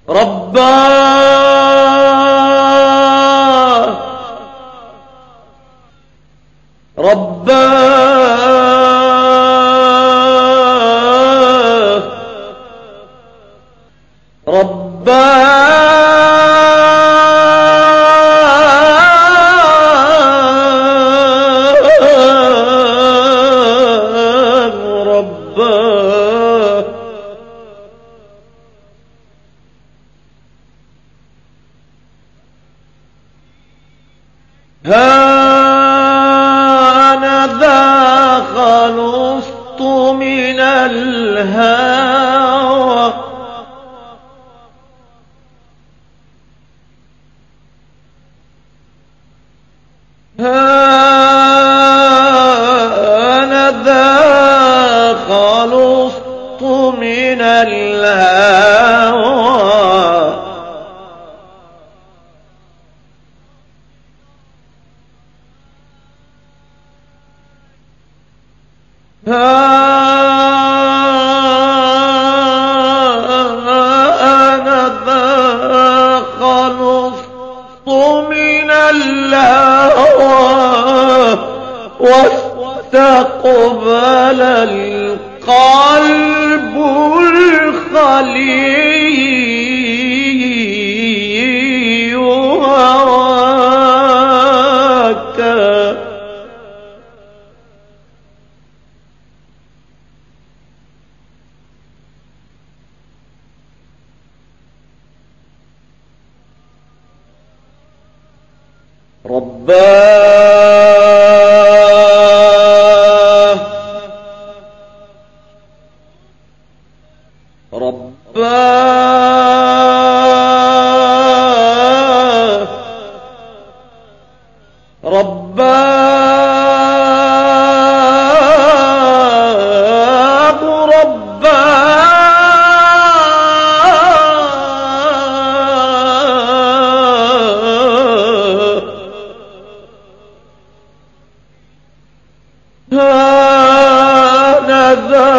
رباه رباه رباه رباه هانذا خلصت من الهوى هانذا خلصت من الهوى هانذا خلصت من الهوى واستقبل القلب الخلي هواك رباه رباه رباه رباه هانذا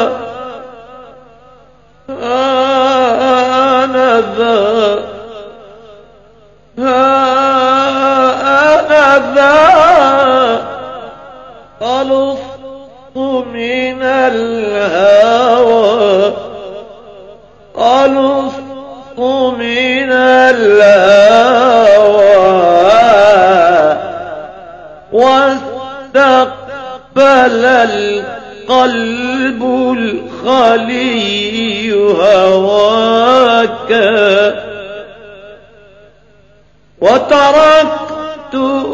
خلصت من الهوى خلصت من الهوى واستقبل القلب الخلي هواك وتركت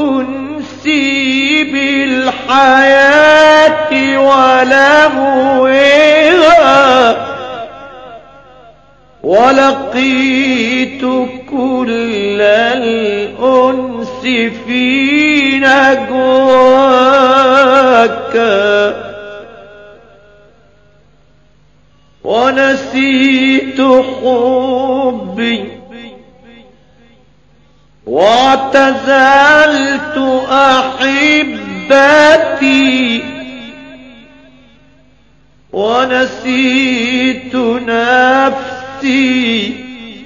أنسي بالحياة ولهوها ولقيت كل الأنس في نجواك ونسيت حبي واعتزلت أحبتي ونسيت نفسي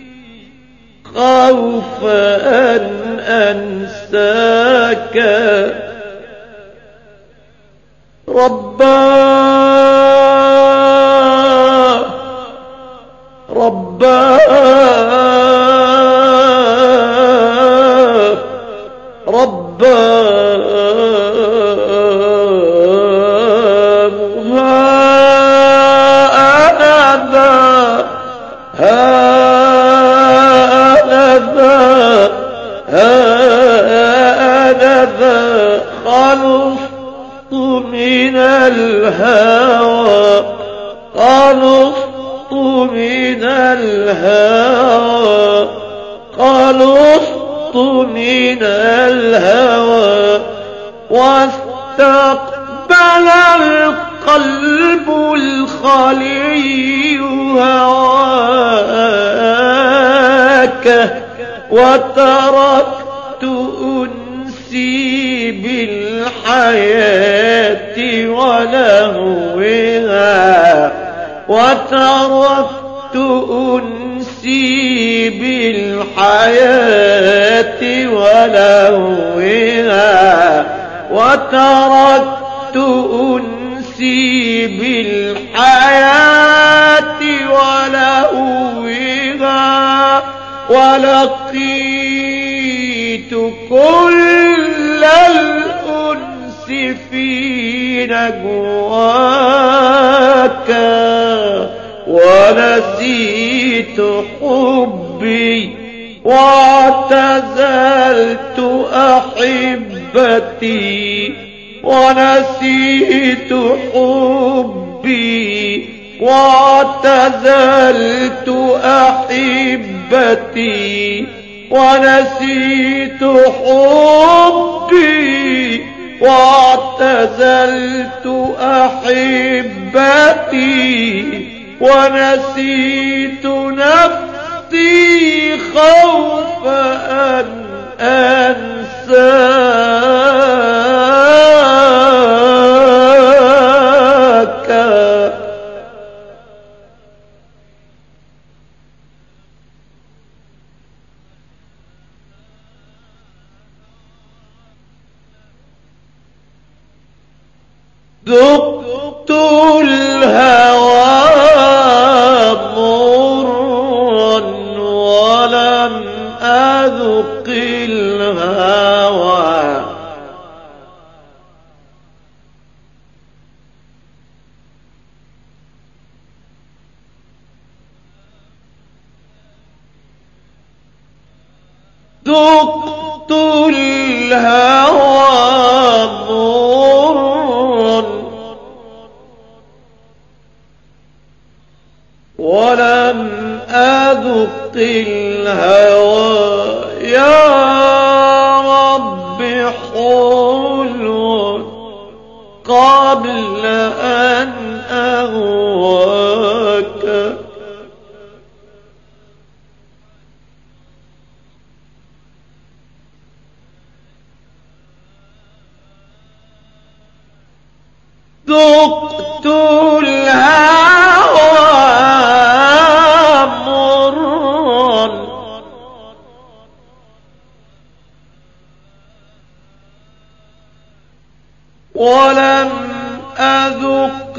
خوف أن أنساك رباه رباه رباه هانذا خلصت من الهوى خلصت من الهوى خلصت من الهوى واستقبل القلب الخلي هواك وتركت أنسي بالحياة ولهوها وتركت أنسي بالحياة ولهوها وتركت أنسي بالحياة ولهوها ولقيت كل الأنس في نجواك ونسيت حبي واعتزلت أحبتي ونسيت حبي واعتزلت أحبتي ونسيت حبي واعتزلت أحبتي ونسيت نفسي خوف أن أنساك ذقت الهوى مرا ولم أذق الهوى ذقت الهوى ولم أذق الهوى يا رب حلو قبل أن أهواك ذقت الهوى مرا ولم أذق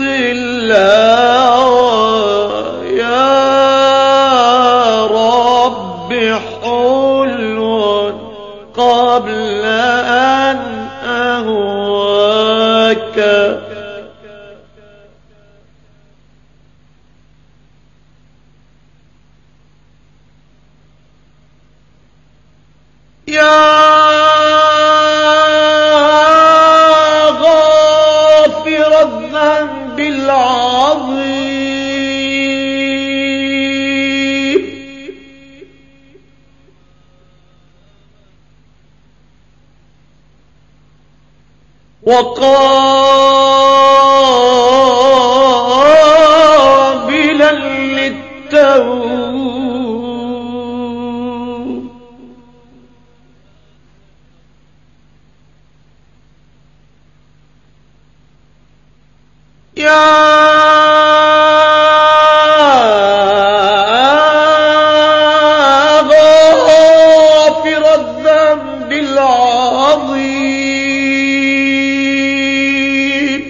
الهوى يا رب حلو قبل أن أهواك يا غافر الذنب العظيم وقابلا للتوب يا غافر الذنب العظيم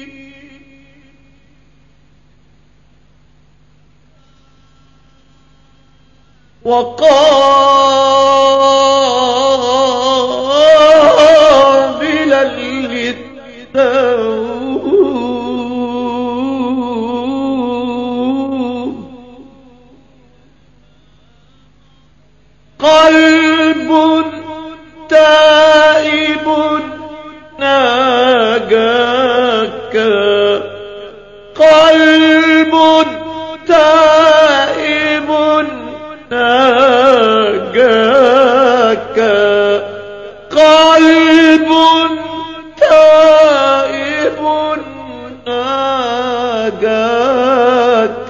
وقابلا للتوب قلب تائب ناجاك قلب تائب ناجاك قلب تائب ناجاك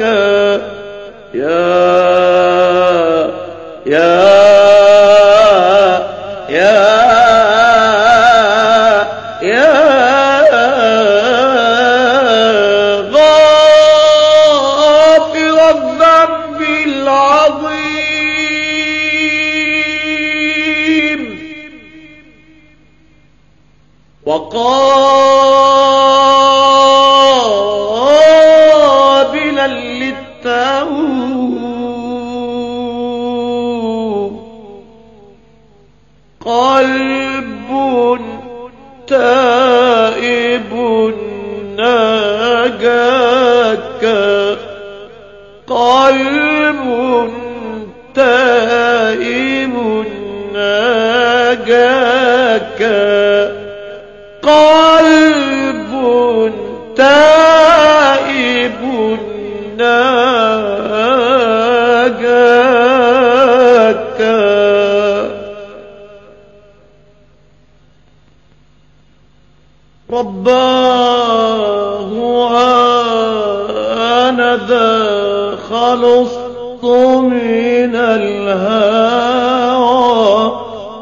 غافر الذنب العظيم رباه آنذا خلصت من الهوى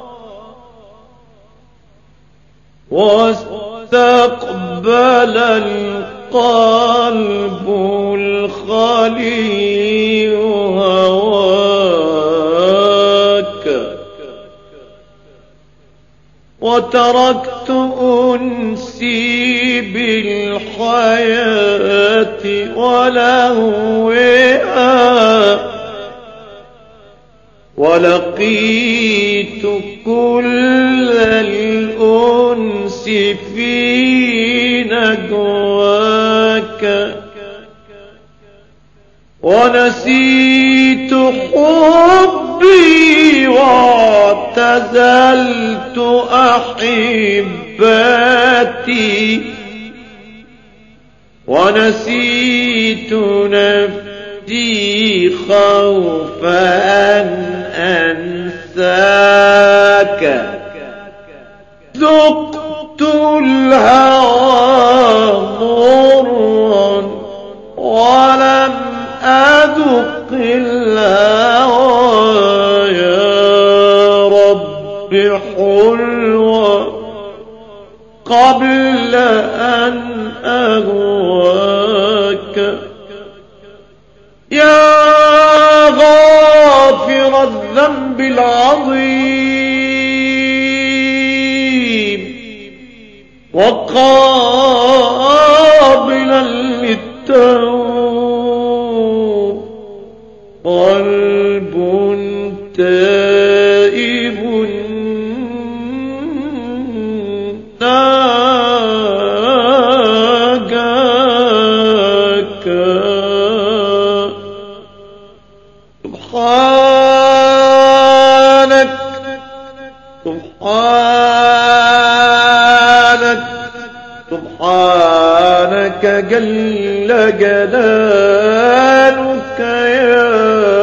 واستقبل القلب الخلي هواك وتركت أنسي بالحياة ولهوها ولقيت كل الأنس في نجواك ونسيت حبي واعتزلت أحباتي ونسيت نفسي خوف أن أنساك ذقت الهوى مرا ولم أذق الهوى يا رب حلوة قبل أن أهواك يا غافر الذنب العظيم وقابلا للتوب قلب تائب ناجاك سبحانك سبحانك سبحانك جل جلالك يا